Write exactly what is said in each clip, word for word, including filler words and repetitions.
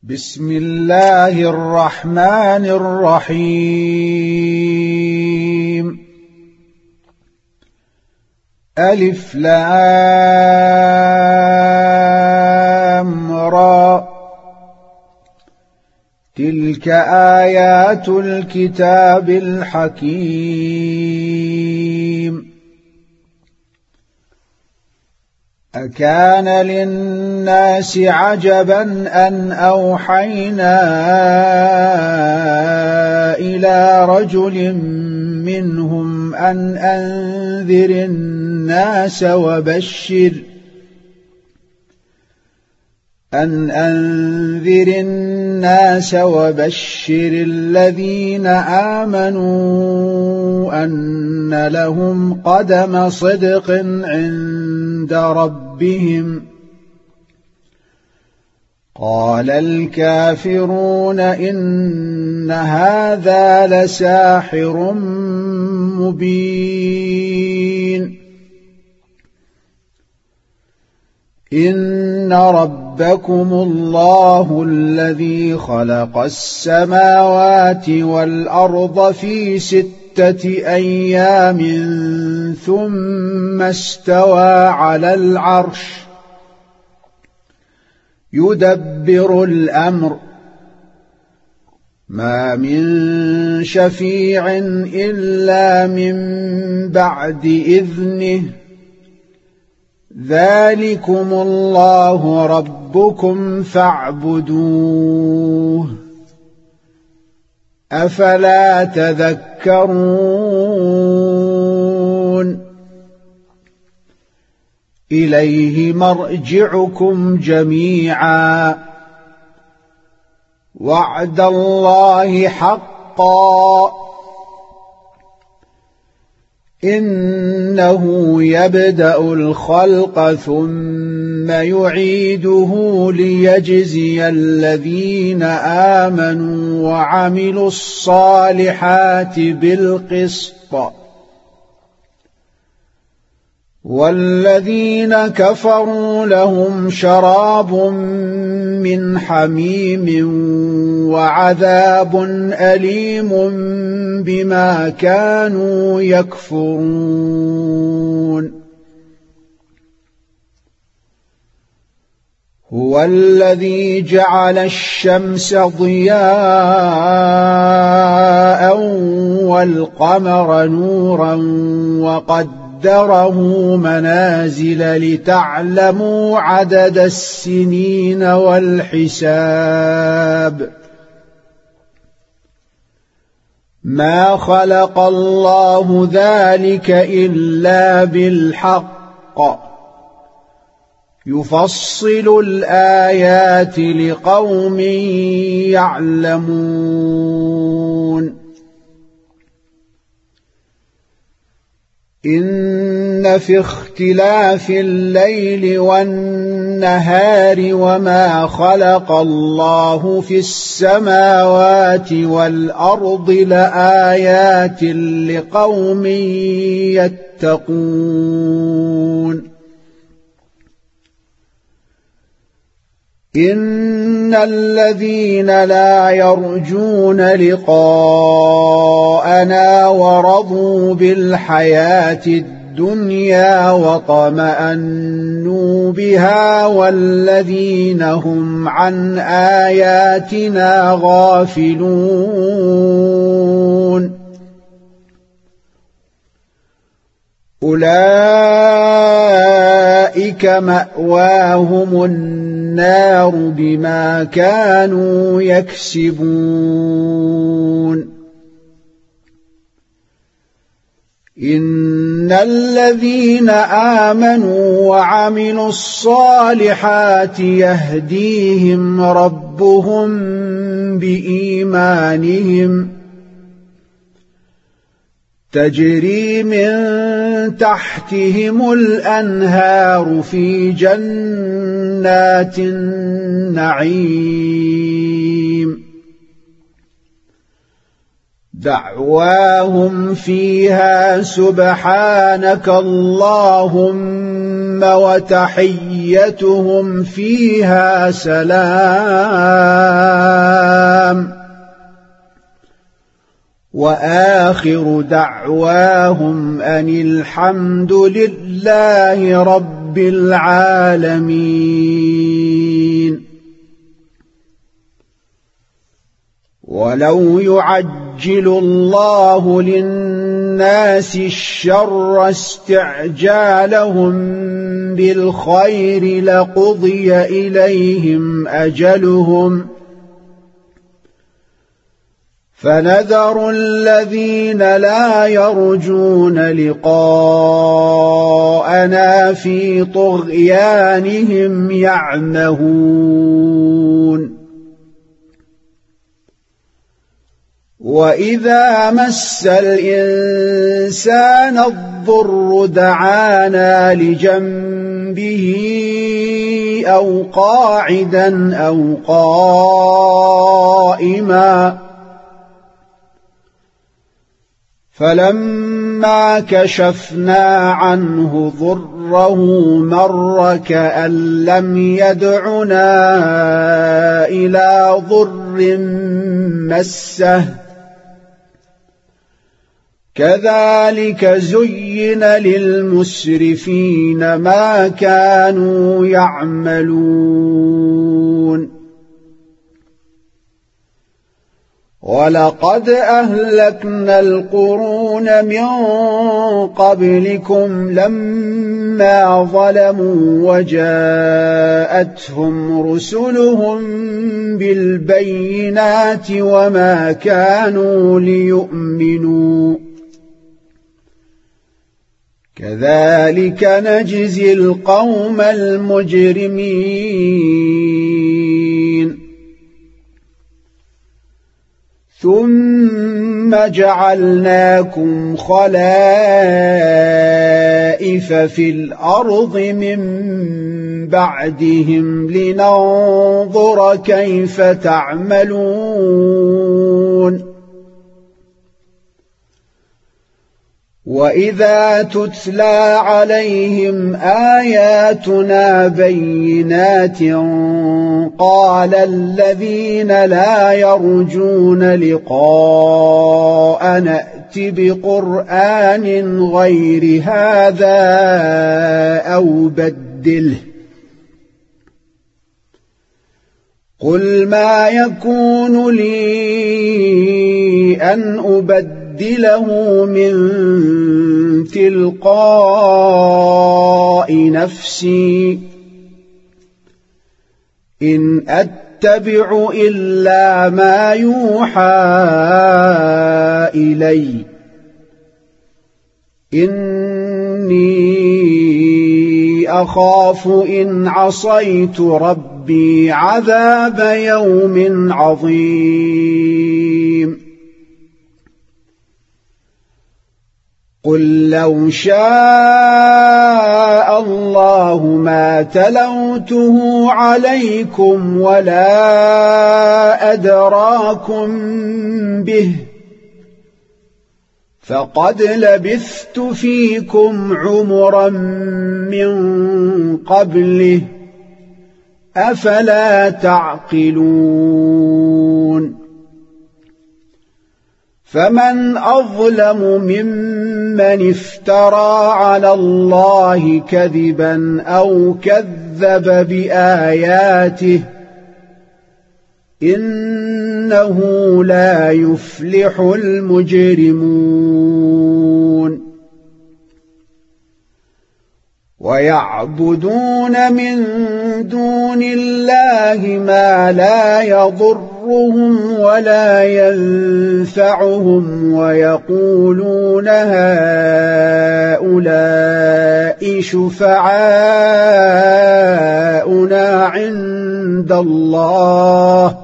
بسم الله الرحمن الرحيم. ألف لام را، تلك آيات الكتاب الحكيم. أكان للناس عجبا أن أوحينا إلى رجل منهم أن أنذر الناس وبشر أن أنذر الناس وبشر الذين آمنوا أن لهم قدم صدق عند ربهم. قال الكافرون إن هذا لساحر مبين. إن ربكم الله الذي خلق السماوات والأرض في ستة أيام ثم استوى على العرش يدبر الأمر ما من شفيع إلا من بعد إذنه. ذلكم الله ربكم فاعبدوه أفلا تذكرون. إليه مرجعكم جميعا وعد الله حقا إنه يبدأ الخلق ثم يعيده ليجزي الذين آمنوا وعملوا الصالحات بالقسط، والذين كفروا لهم شراب من حميم وعذاب أليم بما كانوا يكفرون. هو الذي جعل الشمس ضياء والقمر نورا وقدره قدره منازل لتعلموا عدد السنين والحساب. ما خلق الله ذلك إلا بالحق يفصل الآيات لقوم يعلمون. إن في اختلاف الليل والنهار وما خلق الله في السماوات والأرض لآيات لقوم يتقون. إن الذين لا يرجون لقاءنا ورضوا بالحياة الدنيا وطمأنوا بها والذين هم عن آياتنا غافلون أولئك مأواهم النار بما كانوا يكسبون. إن الذين آمنوا وعملوا الصالحات يهديهم ربهم بإيمانهم تجري من تحتهم الأنهار في جنات النعيم دعواهم فيها سبحانك اللهم وتحيتهم فيها سلام وآخر دعواهم أن الحمد لله رب العالمين. ولو يعجل الله للناس الشر استعجالهم بالخير لقضي إليهم أجلهم فنذر الذين لا يرجون لقاءنا في طغيانهم يعمهون. وإذا مس الإنسان الضر دعانا لجنبه أو قاعدا أو قائما فلما كشفنا عنه ضره مر كأن لم يدعنا إلى ضر مسه كذلك زين للمسرفين ما كانوا يعملون. ولقد أهلكنا القرون من قبلكم لما ظلموا وجاءتهم رسلهم بالبينات وما كانوا ليؤمنوا كذلك نجزي القوم المجرمين. ثم جعلناكم خلائف في الأرض من بعدهم لننظر كيف تعملون. وإذا تتلى عليهم آياتنا بينات قال الذين لا يرجون لقاء نأت بقرآن غير هذا أو بدله قل ما يكون لي أن أبدله من تلقاء نفسي إن أتبع إلا ما يوحى إلي إني أخاف إن عصيت ربي عذاب يوم عظيم. قل لو شاء الله ما تلوته عليكم ولا أدراكم به فقد لبثت فيكم عمرا من قبله أفلا تعقلون. فمن أظلم ممن افترى على الله كذبا أو كذب بآياته إنه لا يفلح المجرمون. ويعبدون من دون الله ما لا يضرهم ولا ينفعهم ويقولون هؤلاء شفعاؤنا عند الله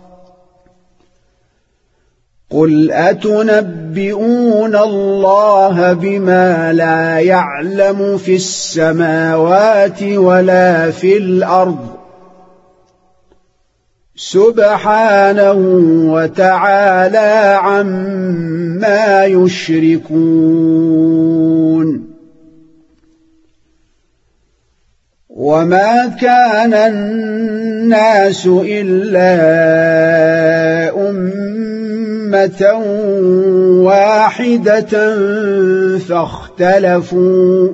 قل أتنبئون الله بما لا يعلم في السماوات ولا في الأرض سبحانه وتعالى عما يشركون. وما كان الناس إلا أمة أمة واحدة فاختلفوا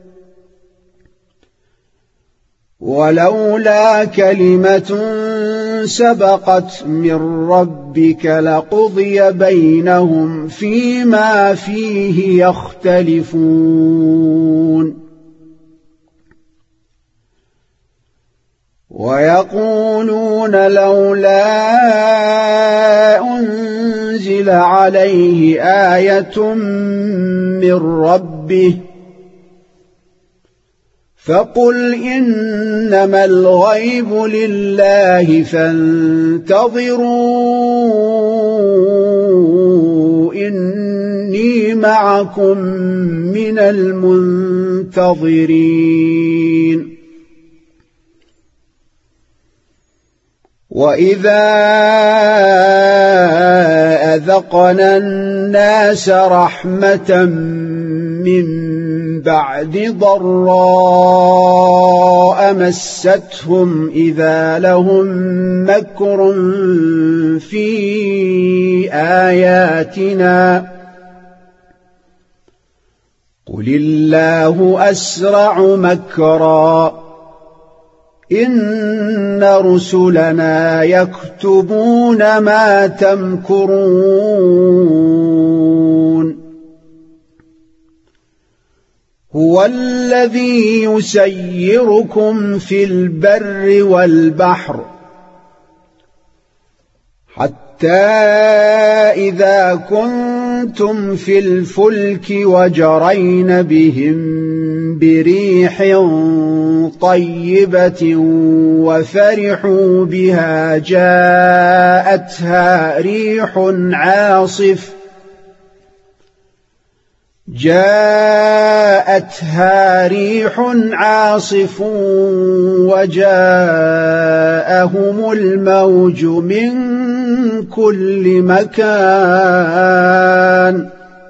ولولا كلمة سبقت من ربك لقضي بينهم فيما فيه يختلفون ويقولون لولا أنزل عليه آية من ربه فقل إنما الغيب لله فانتظروا إني معكم من المنتظرين وإذا أذقنا الناس رحمة من بعد ضراء مستهم إذا لهم مكر في آياتنا قل الله أسرع مكرا إن رسلنا يكتبون ما تمكرون هو الذي يسيركم في البر والبحر حتى إذا كنتم في الفلك وجرين بهم بريح طيبة وفرحوا بها جاءتها ريح عاصف جاءتها ريح عاصف وجاءهم الموج من كل مكان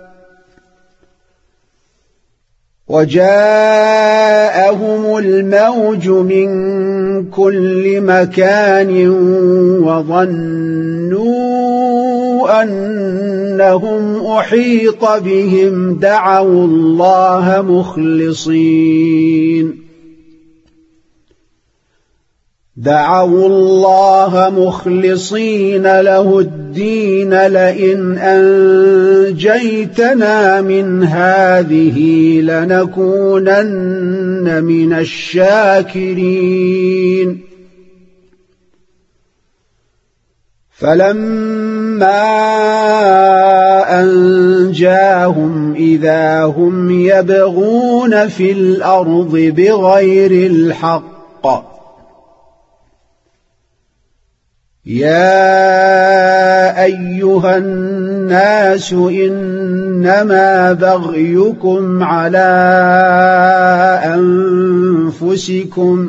وجاءهم الموج من كل مكان وظنوا أنهم أحيط بهم دعوا الله مخلصين دعوا الله مخلصين له الدين لئن أنجيتنا من هذه لنكونن من الشاكرين فلما أنجاهم إذا هم يبغون في الأرض بغير الحق يا أيها الناس إنما بغيكم على أنفسكم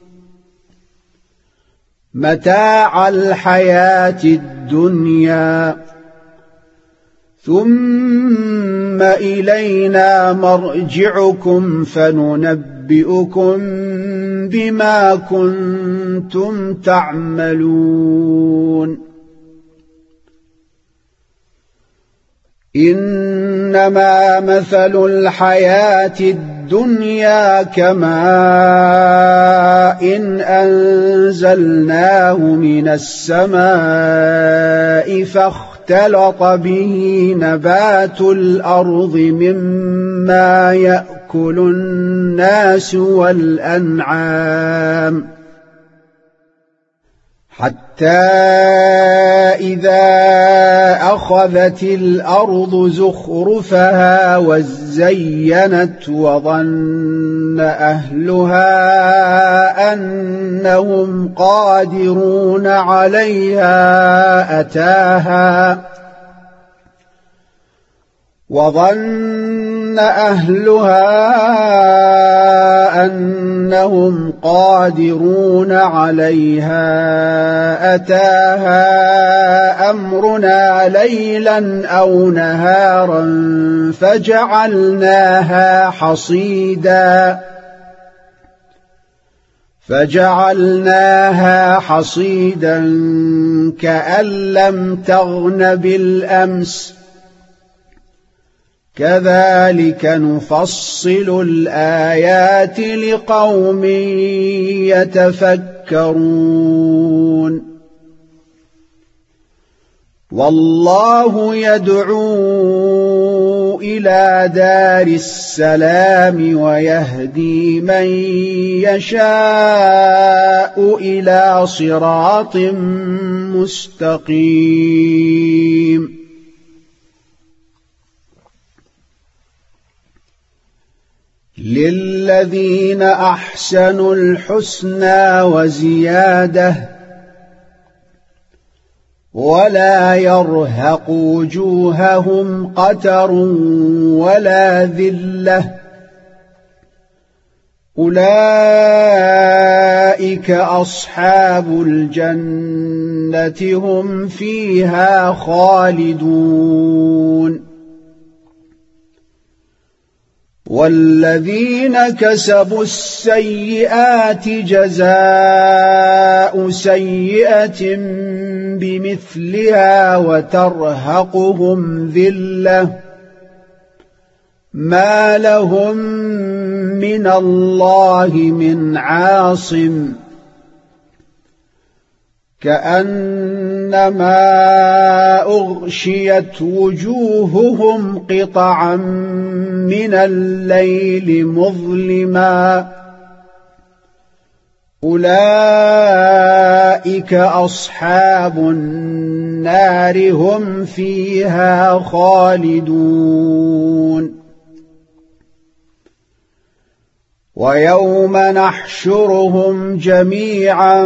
متاع الحياة الدنيا ثم إلينا مرجعكم فننبئكم بما كنتم تعملون إنما مثل الحياة الدنيا كماء إن أنزلناه من السماء فاختلط به نبات الأرض مما يأكل الناس والأنعام حتى إذا أخذت الأرض زخرفها وزينت وظن أهلها أنهم قادرون عليها أتاها وظن أهلها أنهم قادرون عليها أتاها أمرنا ليلا أو نهارا فجعلناها حصيدا فجعلناها حصيدا كأن لم تغن بالأمس كذلك نفصل الآيات لقوم يتفكرون والله يدعو إلى دار السلام ويهدي من يشاء إلى صراط مستقيم للذين أحسنوا الحسنى وزيادة ولا يرهق وجوههم قتر ولا ذلة أولئك أصحاب الجنة هم فيها خالدون والذين كسبوا السيئات جزاء سيئة بمثلها وترهقهم ذلة ما لهم من الله من عاصم كأنما أغشيت وجوههم قطعا من الليل مظلما أولئك أصحاب النار هم فيها خالدون ويوم نحشرهم جميعا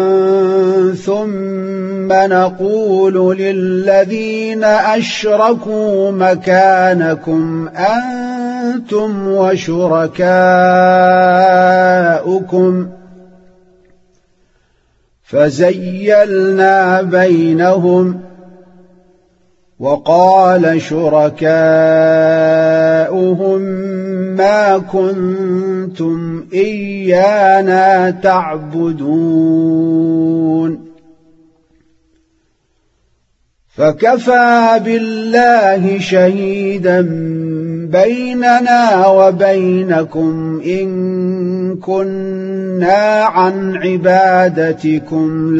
ثم نقول للذين أشركوا مكانكم أنتم وشركاؤكم فزيلنا بينهم وقال شركاؤهم ما كنتم إيانا تعبدون فكفى بالله شهيدا بيننا وبينكم إن كنا عن عبادتكم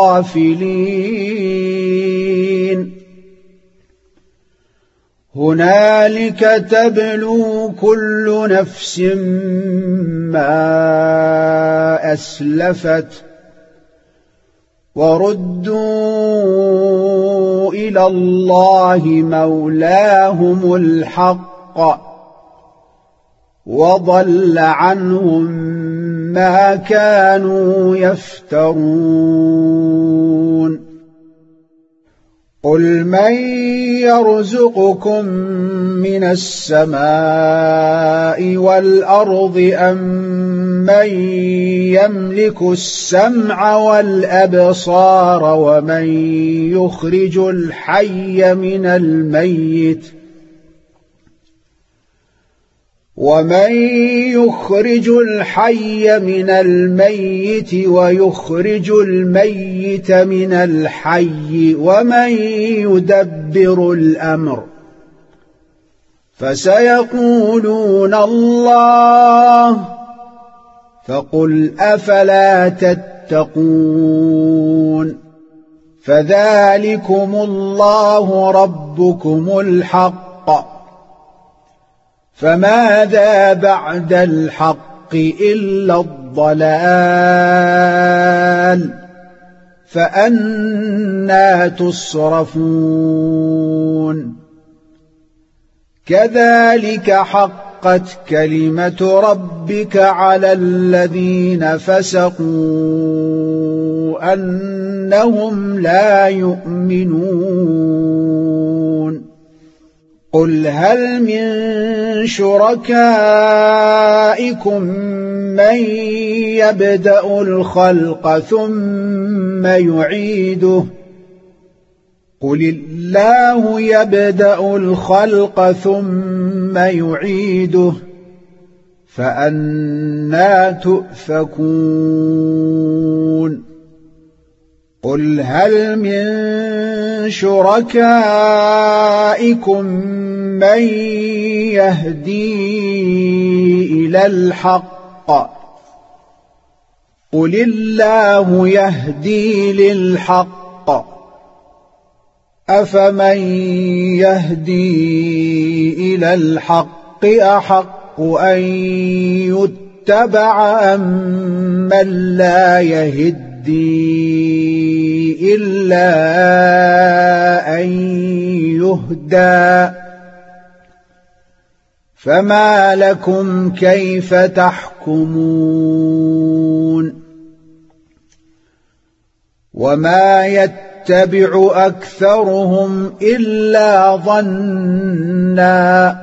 لغافلين هنالك تبلو كل نفس ما أسلفت وردوا إلى الله مولاهم الحق وضل عنهم ما كانوا يفترون قل من يرزقكم من السماء والأرض أم من يملك السمع والأبصار ومن يخرج الحي من الميت ومن يخرج الحي من الميت ويخرج الميت من الحي ومن يدبر الأمر فسيقولون الله فقل أفلا تتقون فذلكم الله ربكم الحق فماذا بعد الحق إلا الضلال فأنى تصرفون كذلك حقت كلمة ربك على الذين فسقوا أنهم لا يؤمنون قل هل من شركائكم من يبدأ الخلق ثم يعيده قل الله يبدأ الخلق ثم يعيده فأنى تؤفكون قل هل من شركائكم من يهدي إلى الحق قل الله يهدي للحق أفمن يهدي إلى الحق أحق أن يتبع أم من لا يهدي إلا أن يهدى فما لكم كيف تحكمون وما يتبع أكثرهم إلا ظنا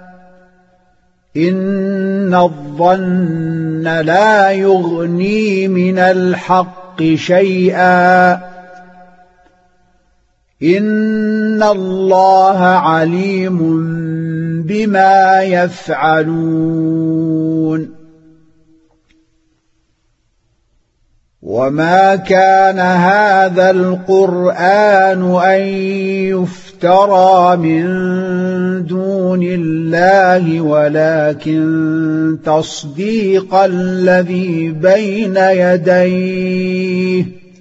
إن الظن لا يغني من الحق شيئا إن الله عليم بما يفعلون وما كان هذا القرآن أن يفترى من دون الله ولكن تصديق الذي بين يديه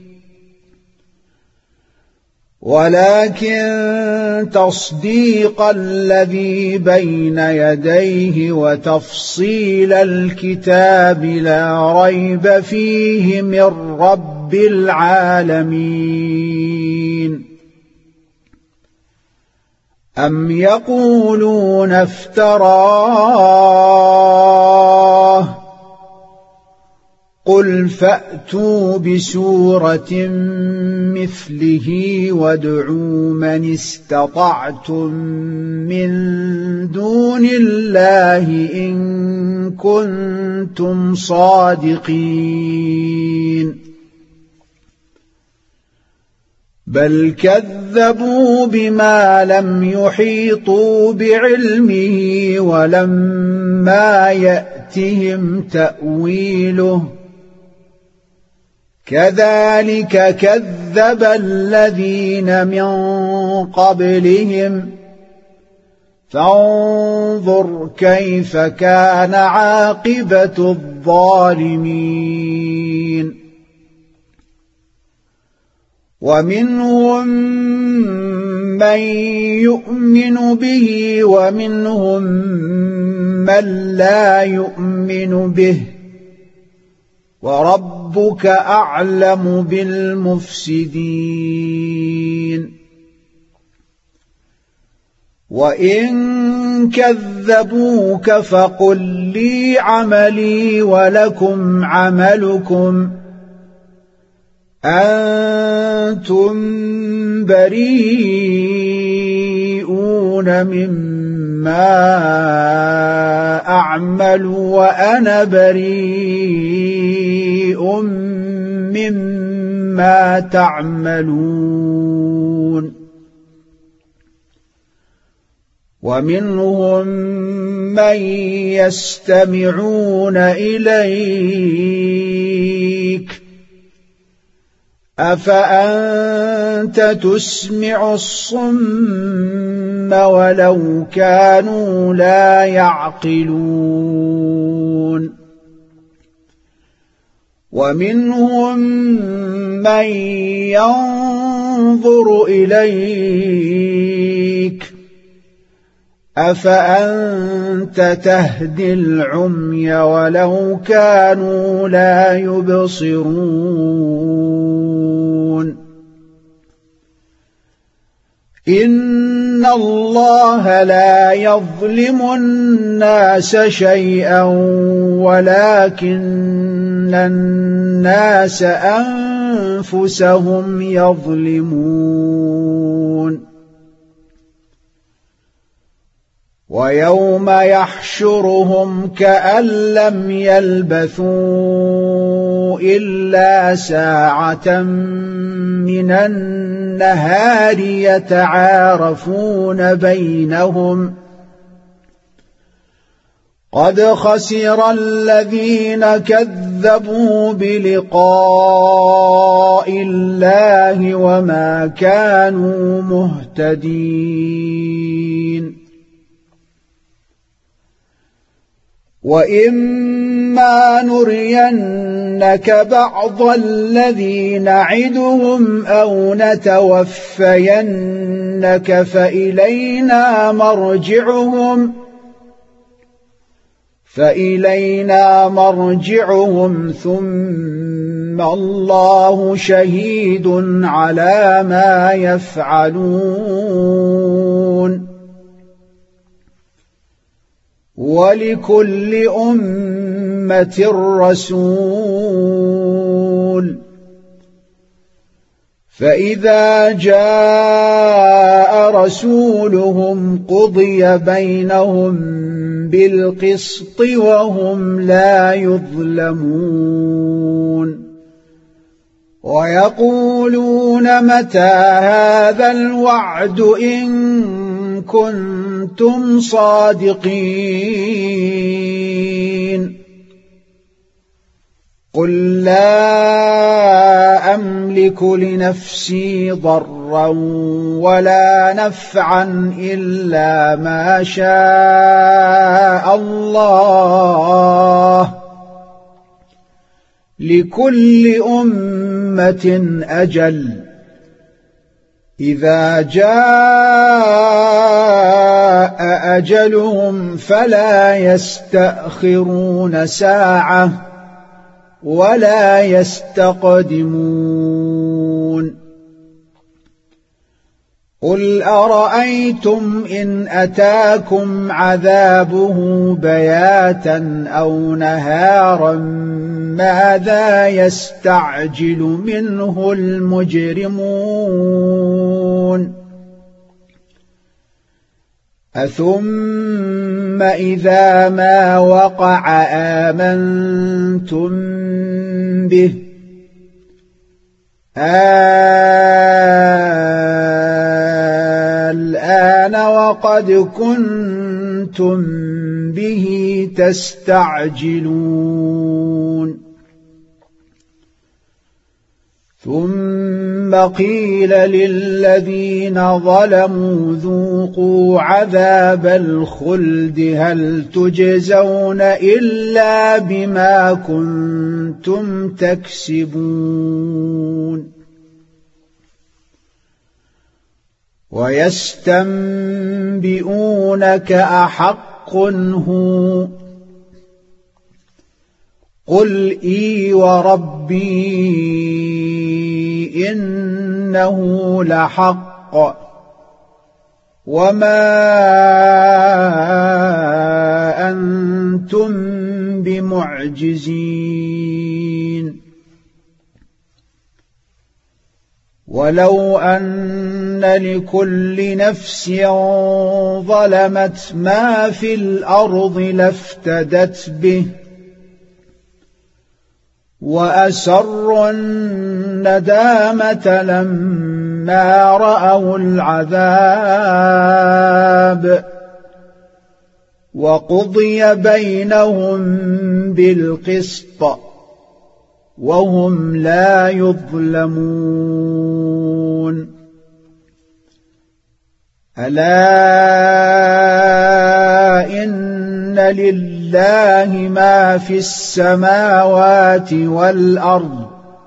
ولكن تصديق الذي بين يديه وتفصيل الكتاب لا ريب فيه من رب العالمين أم يقولون افتراه قل فأتوا بسورة مثله وادعوا من استطعتم من دون الله إن كنتم صادقين بل كذبوا بما لم يحيطوا بعلمه ولما يأتهم تأويله كذلك كذب الذين من قبلهم فانظر كيف كان عاقبة الظالمين ومنهم من يؤمن به ومنهم من لا يؤمن به وربك أعلم بالمفسدين وإن كذبوك فقل لي عملي ولكم عملكم أنتم بريئون مما أعمل وأنا بريء مما تعملون ومنهم من يستمعون إليك أفأنت تسمع الصم ولو كانوا لا يعقلون ومنهم من ينظر إليك أفأنت تهدي العمي ولو كانوا لا يبصرون إن الله لا يظلم الناس شيئا ولكن الناس أنفسهم يظلمون ويوم يحشرهم كأن لم يلبثوا إلا ساعة من النهار يتعارفون بينهم قد خسر الذين كذبوا بلقاء الله وما كانوا مهتدين وإما نرينك بعض الذي نعدهم أو نتوفينك فإلينا مرجعهم فإلينا مرجعهم ثم الله شهيد على ما يفعلون ولكل أمة رسول فإذا جاء رسولهم قضي بينهم بالقسط وهم لا يظلمون ويقولون متى هذا الوعد إن كنتم صادقين قل لا أملك لنفسي ضرا ولا نفعا إلا ما شاء الله لكل أمة أجل إذا جاء أجلهم فلا يستأخرون ساعة ولا يستقدمون قل أرأيتم إن أتاكم عذابه بياتا أو نهارا ماذا يستعجل منه المجرمون أثم إذا ما وقع آمنتم به الآن وقد كنتم به تستعجلون ثم قيل للذين ظلموا ذوقوا عذاب الخلد هل تجزون إلا بما كنتم تكسبون ويستنبئونك أحق هو قل إي وربي إنه لحق وما أنتم بمعجزين ولو أن لكل نفس ظلمت ما في الأرض لافتدت به وأسروا الندامة لما رأوا العذاب وقضي بينهم بالقسط وهم لا يظلمون ألا إن لله ما في السماوات والأرض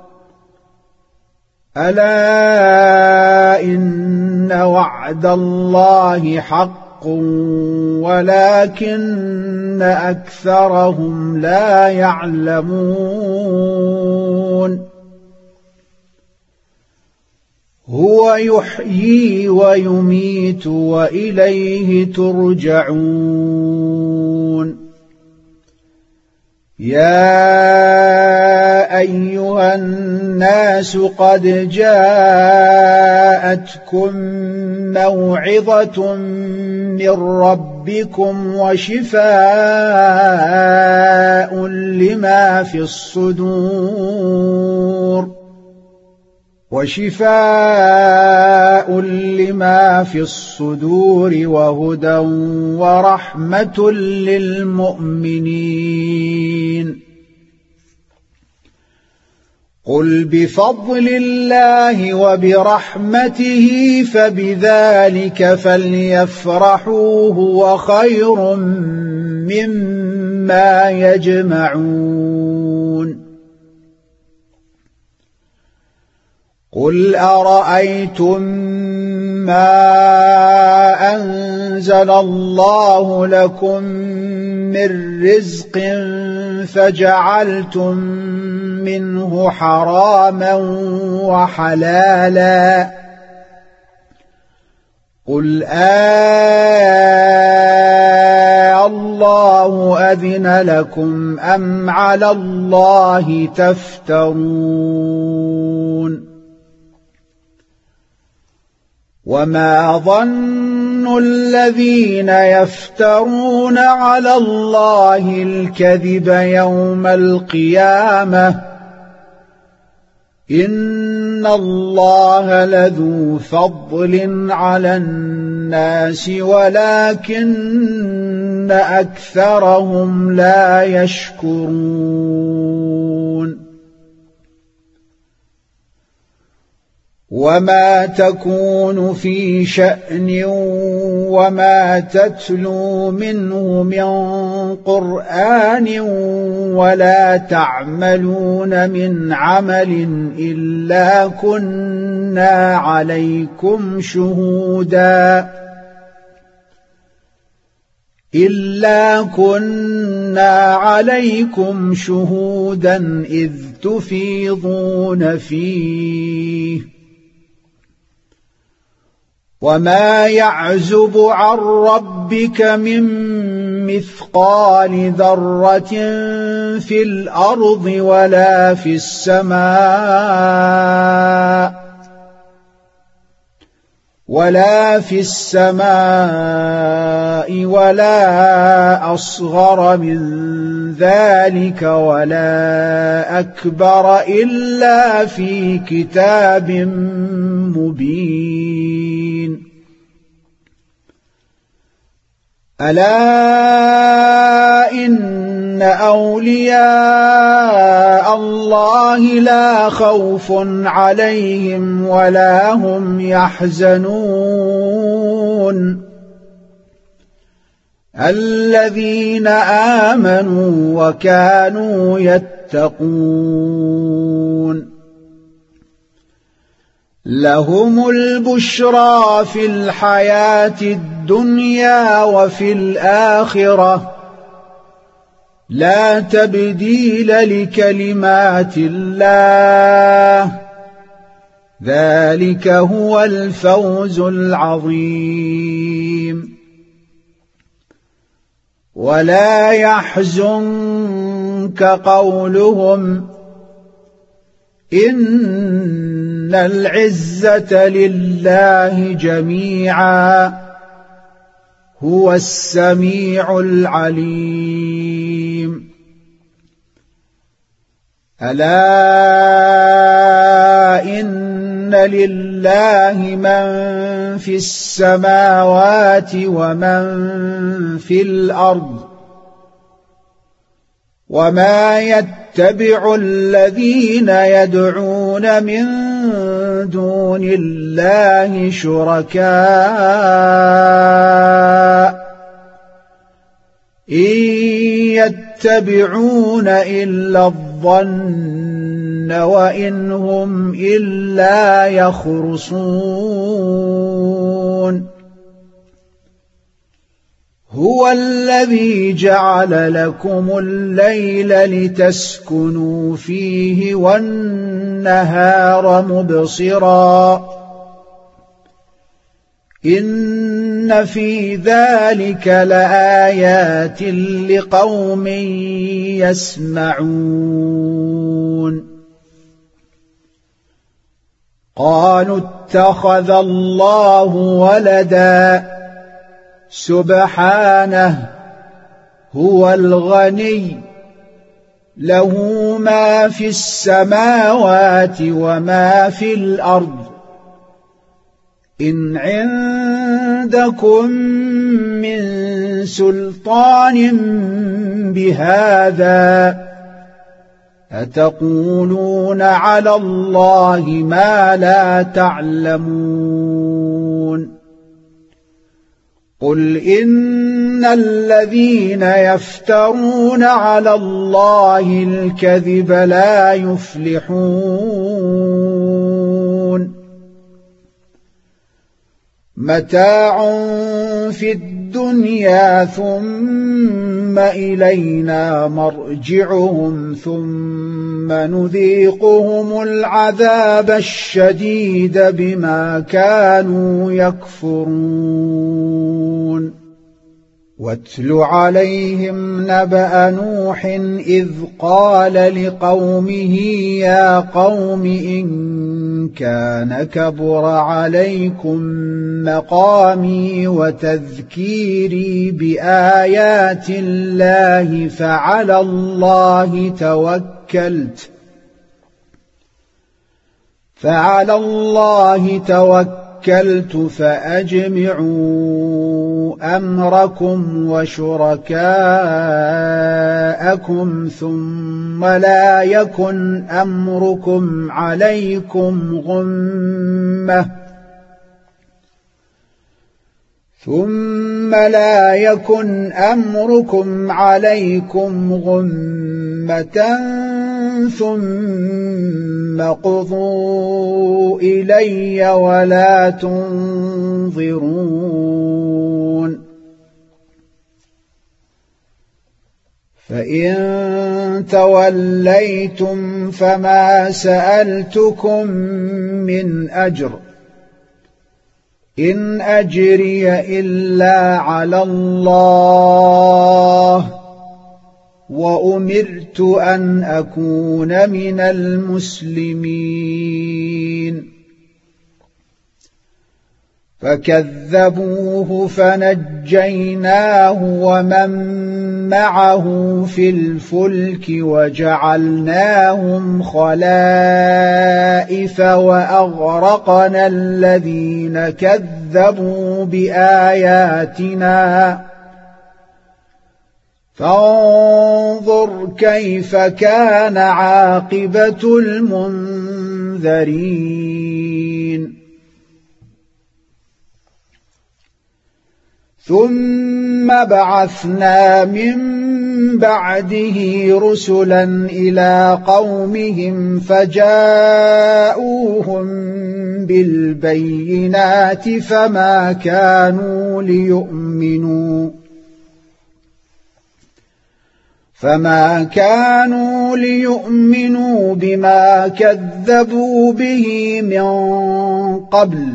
ألا إن وعد الله حق ولكن أكثرهم لا يعلمون هو يحيي ويميت وإليه ترجعون يا أيها الناس قد جاءتكم موعظة من ربكم وشفاء لما في الصدور وشفاء لما في الصدور وهدى ورحمة للمؤمنين. قل بفضل الله وبرحمته فبذلك فليفرحوا هو خير مما يجمعون. قل أرأيتم ما أنزل الله لكم من رزق فجعلتم منه حراما وحلالا قل آه الله أذن لكم أم على الله تفترون. وما ظن الذين يفترون على الله الكذب يوم القيامة إن الله لذو فضل على الناس ولكن أكثرهم لا يشكرون. وما تكون في شأن وما تتلو منه من قرآن ولا تعملون من عمل إلا كنا عليكم شهودا إلا كنا عليكم شهودا إذ تفيضون فيه. وما يعزب عن ربك من مثقال ذرة في الأرض ولا في السماء ولا في السماء ولا أصغر من ذلك ولا أكبر إلا في كتاب مبين. ألا إن أولياء الله لا خوف عليهم ولا هم يحزنون الذين آمنوا وكانوا يتقون. لهم البشرى في الحياة الدنيا وفي الآخرة لا تبديل لكلمات الله ذلك هو الفوز العظيم. ولا يحزنك قولهم إن العزة لله جميعا هو السميع العليم. ألا إن لله من في السماوات ومن في الأرض وما يتبع الذين يدعون من دون الله شركاء إن يتبعون إلا الظن وإن هم إلا يخرصون. هو الذي جعل لكم الليل لتسكنوا فيه والنهار مبصرا إن في ذلك لآيات لقوم يسمعون. قالوا اتخذ الله ولدا سبحانه هو الغني له ما في السماوات وما في الأرض إن عندكم من سلطان بهذا أتقولون على الله ما لا تعلمون قل إن الذين يفترون على الله الكذب لا يفلحون متاع في الدنيا ثم إلينا مرجعهم ثم نذيقهم العذاب الشديد بما كانوا يكفرون واتل عليهم نبأ نوح إذ قال لقومه يا قوم إن كان كبر عليكم مقامي وتذكيري بآيات الله فعلى الله توكلت فعلى الله توكلت فأجمعوا أمركم وشركاءكم ثم لا يكن أمركم عليكم غمة ثم لا يكن أمركم عليكم غمة ثم قضوا إلي ولا تنظرون فإن توليتم فما سألتكم من أجر إن أجري إلا على الله وأمرت أن أكون من المسلمين فكذبوه فنجيناه ومن معه في الفلك وجعلناهم خلائف وأغرقنا الذين كذبوا بآياتنا فانظر كيف كان عاقبة المنذرين ثم بعثنا من بعده رسلا إلى قومهم فجاءوهم بالبينات فما كانوا ليؤمنوا فما كانوا ليؤمنوا بما كذبوا به من قبل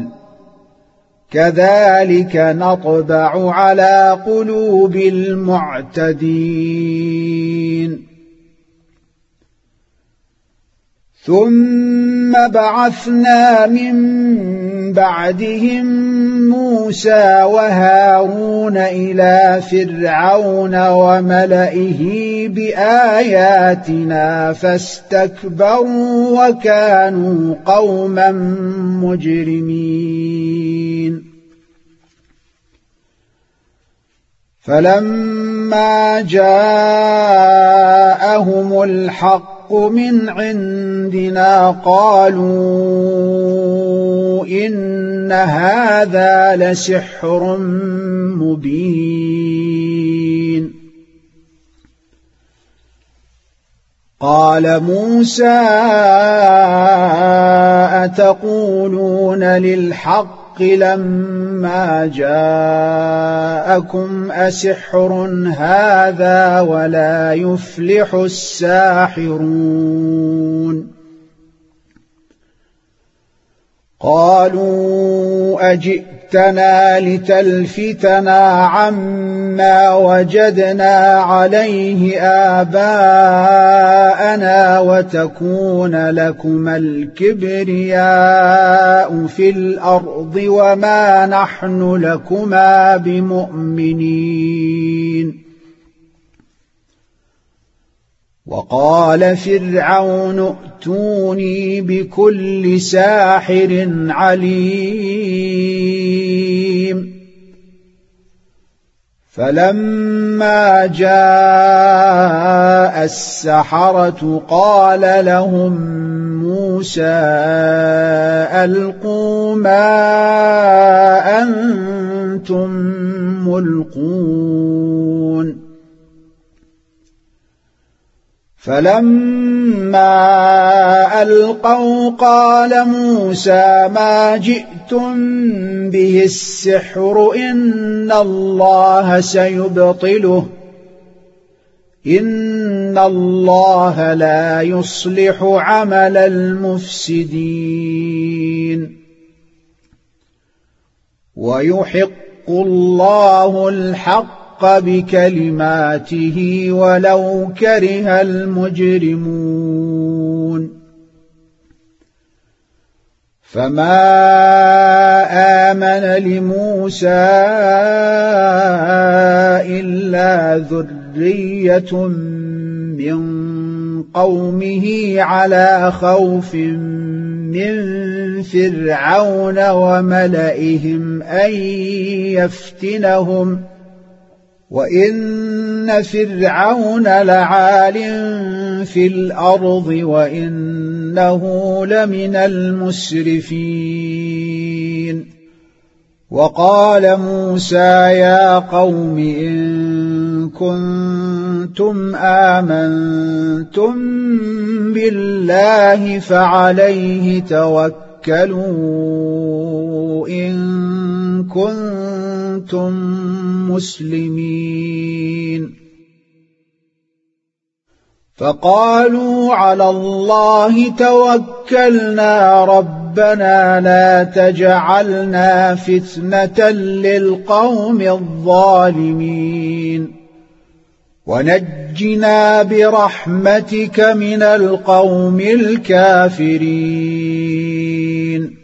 كذلك نطبع على قلوب المعتدين ثم بعثنا من بعدهم موسى وهارون إلى فرعون وملئه بآياتنا فاستكبروا وكانوا قوما مجرمين فلما جاءهم الحق من عندنا قالوا إن هذا لسحر مبين قال موسى أتقولون للحق لما جاءكم أسحر هذا ولا يفلح الساحرون قالوا أجئتنا لتلفتنا عما وجدنا عليه آباءنا وتكون لكما الكبرياء في الأرض وما نحن لكما بمؤمنين وقال فرعون ائتوني بكل ساحر عليم فلما جاء السحرة قال لهم موسى ألقوا ما أنتم ملقون فلما ألقوا قال موسى ما جئتم به السحر إن الله سيبطله إن الله لا يصلح عمل المفسدين ويحق الله الحق بكلماته ولو كره المجرمون فما آمن لموسى إلا ذرية من قومه على خوف من فرعون وملئهم أن يفتنهم وإن فرعون لعال في الأرض وإنه لمن المسرفين وقال موسى يا قوم إن كنتم آمنتم بالله فعليه توكلوا إن كنتم مسلمين فقالوا على الله توكلنا ربنا لا تجعلنا فتنة للقوم الظالمين ونجنا برحمتك من القوم الكافرين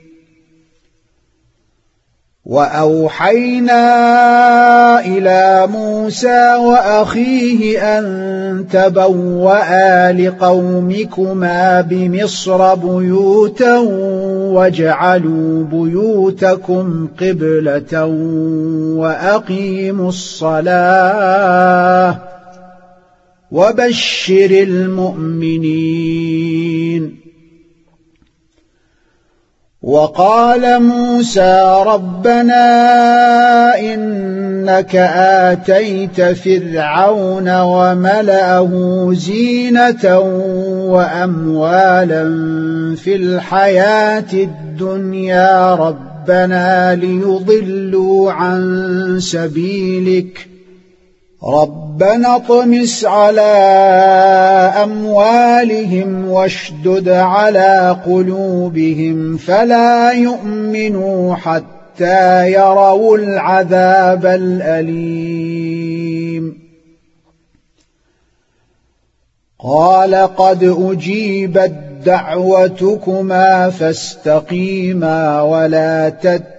وأوحينا إلى موسى وأخيه أن تبوأ لقومكما بمصر بيوتا واجعلوا بيوتكم قبلة وأقيموا الصلاة وبشر المؤمنين وقال موسى ربنا إنك آتيت فرعون وملأه زينة وأموالا في الحياة الدنيا ربنا ليضلوا عن سبيلك ربنا اطمس على أموالهم واشدد على قلوبهم فلا يؤمنوا حتى يروا العذاب الأليم قال قد أجيبت دعوتكما فاستقيما ولا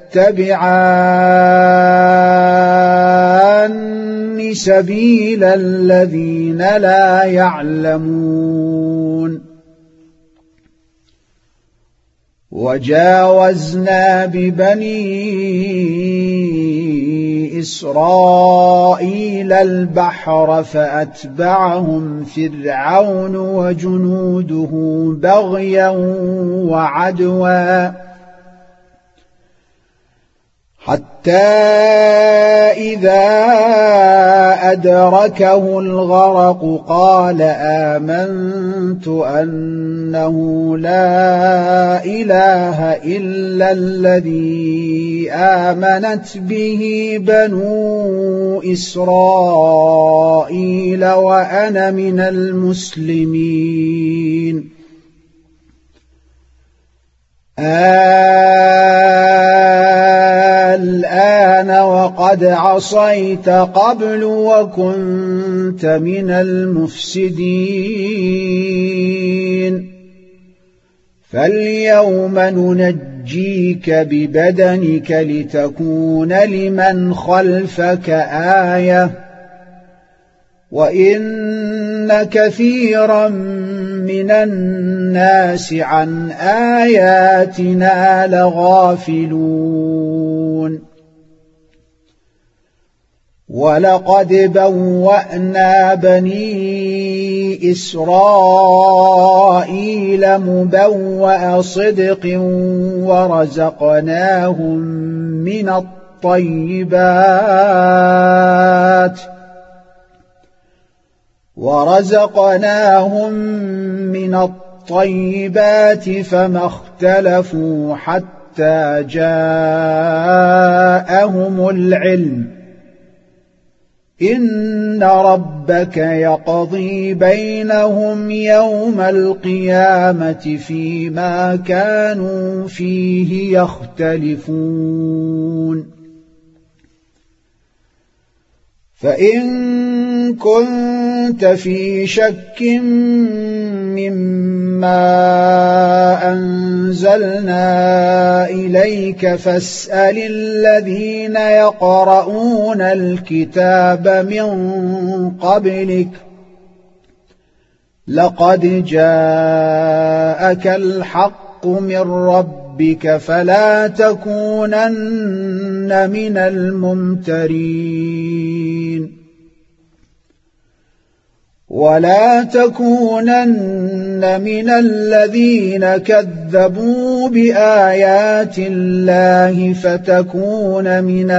تتبعان سبيل الذين لا يعلمون وجاوزنا ببني إسرائيل البحر فأتبعهم فرعون وجنوده بغيا وعدوا حتى إذا أدركه الغرق قال آمنت أنه لا إله إلا الذي آمنت به بنو إسرائيل وأنا من المسلمين الآن وقد عصيت قبل وكنت من المفسدين فاليوم ننجيك ببدنك لتكون لمن خلفك آية وإن كثيرا من الناس عن آياتنا لغافلون ولقد بوأنا بني إسرائيل مبوأ صدق ورزقناهم من الطيبات ورزقناهم من الطيبات فما اختلفوا حتى جاءهم العلم إن ربك يقضي بينهم يوم القيامة فيما كانوا فيه يختلفون فإن كنت في شك مما أنزلنا إليك فاسأل الذين يقرؤون الكتاب من قبلك لقد جاءك الحق من ربك فلا تكونن من الممترين ولا تكونن من الذين كذبوا بآيات الله فتكون من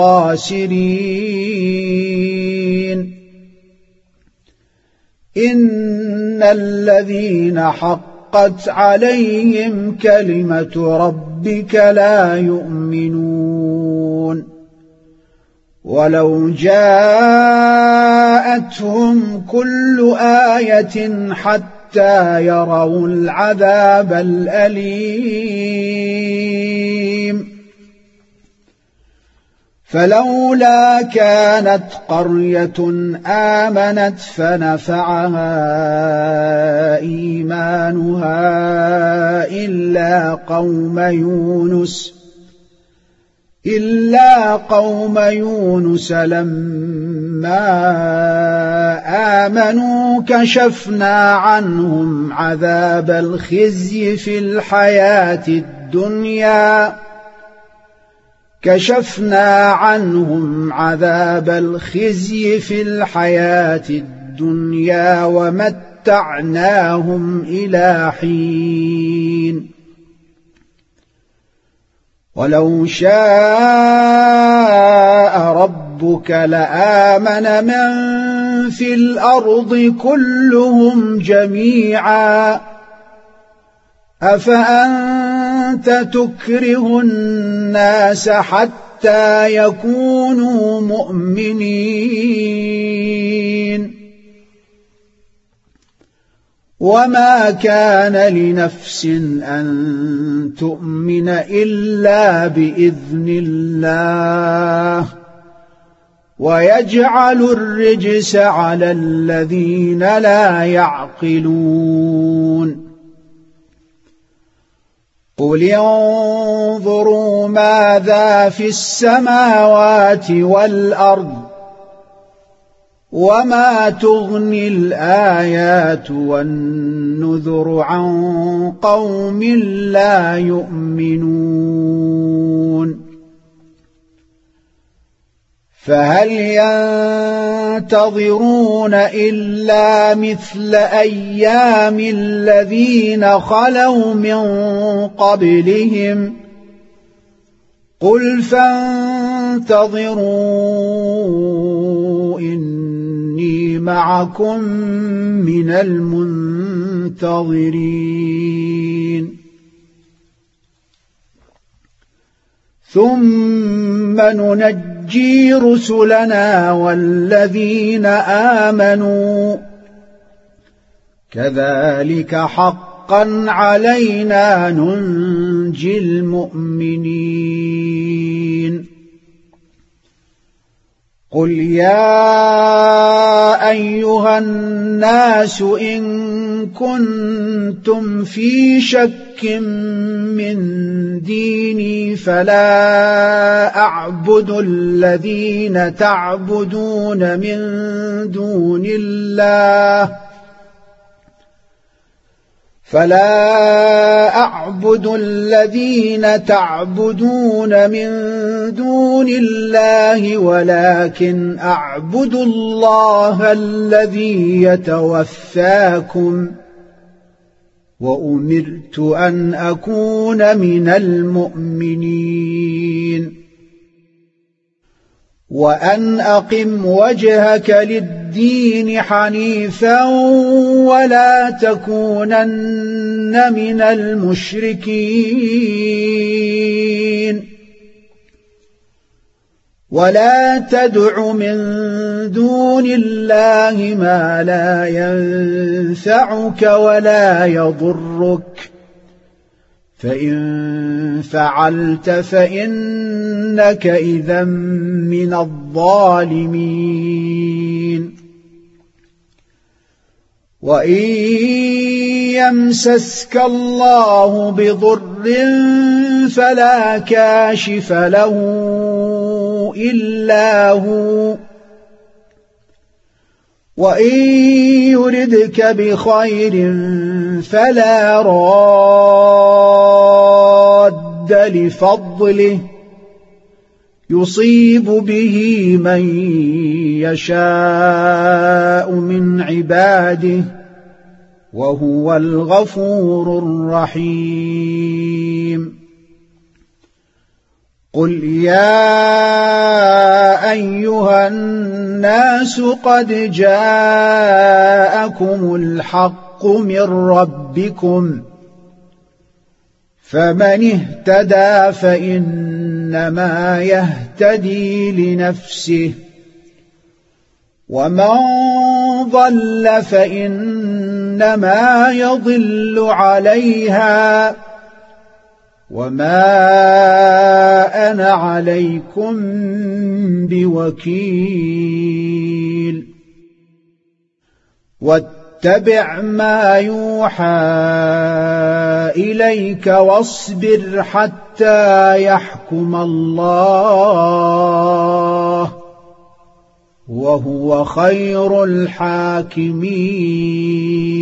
الخاسرين إن الذين حقت عليهم كلمة ربك لا يؤمنون ولو جاءتهم كل آية حتى يروا العذاب الأليم فلولا كانت قرية آمنت فنفعها إيمانها إلا قوم يونس إلا قوم يونس لما آمنوا كشفنا عنهم عذاب الخزي في الحياة الدنيا كشفنا عنهم عذاب الخزي في الحياة الدنيا ومتعناهم إلى حين ولو شاء ربك لآمن من في الأرض كلهم جميعا أفأنت تكره الناس حتى يكونوا مؤمنين وما كان لنفس أن تؤمن إلا بإذن الله ويجعل الرجس على الذين لا يعقلون قل انظروا ماذا في السماوات والأرض وما تغني الآيات والنذر عن قوم لا يؤمنون فهل ينتظرون إلا مثل أيام الذين خلوا من قبلهم قل فانتظروا إني معكم من المنتظرين ثم ننجي رسلنا والذين آمنوا كذلك حقا علينا ننجي المؤمنين قل يا أيها الناس إن كنتم في شك من ديني فلا أعبد الذين تعبدون من دون الله فلا أعبد الذين تعبدون من دون الله ولكن أعبد الله الذي يتوفاكم وأمرت أن أكون من المؤمنين وأن أقم وجهك للدين حنيفا ولا تكونن من المشركين ولا تدع من دون الله ما لا ينفعك ولا يضرك فإن فعلت فإنك إذا من الظالمين وإن يمسسك الله بضر فلا كاشف له إلا هو وإن يردك بخير فلا راد لفضله يصيب به من يشاء من عباده وهو الغفور الرحيم قل يا أيها الناس قد جاءكم الحق من ربكم فمن اهتدى فإنما يهتدي لنفسه ومن ضل فإنما يضل عليها وما أنا عليكم بوكيل واتبع ما يوحى إليك واصبر حتى يحكم الله وهو خير الحاكمين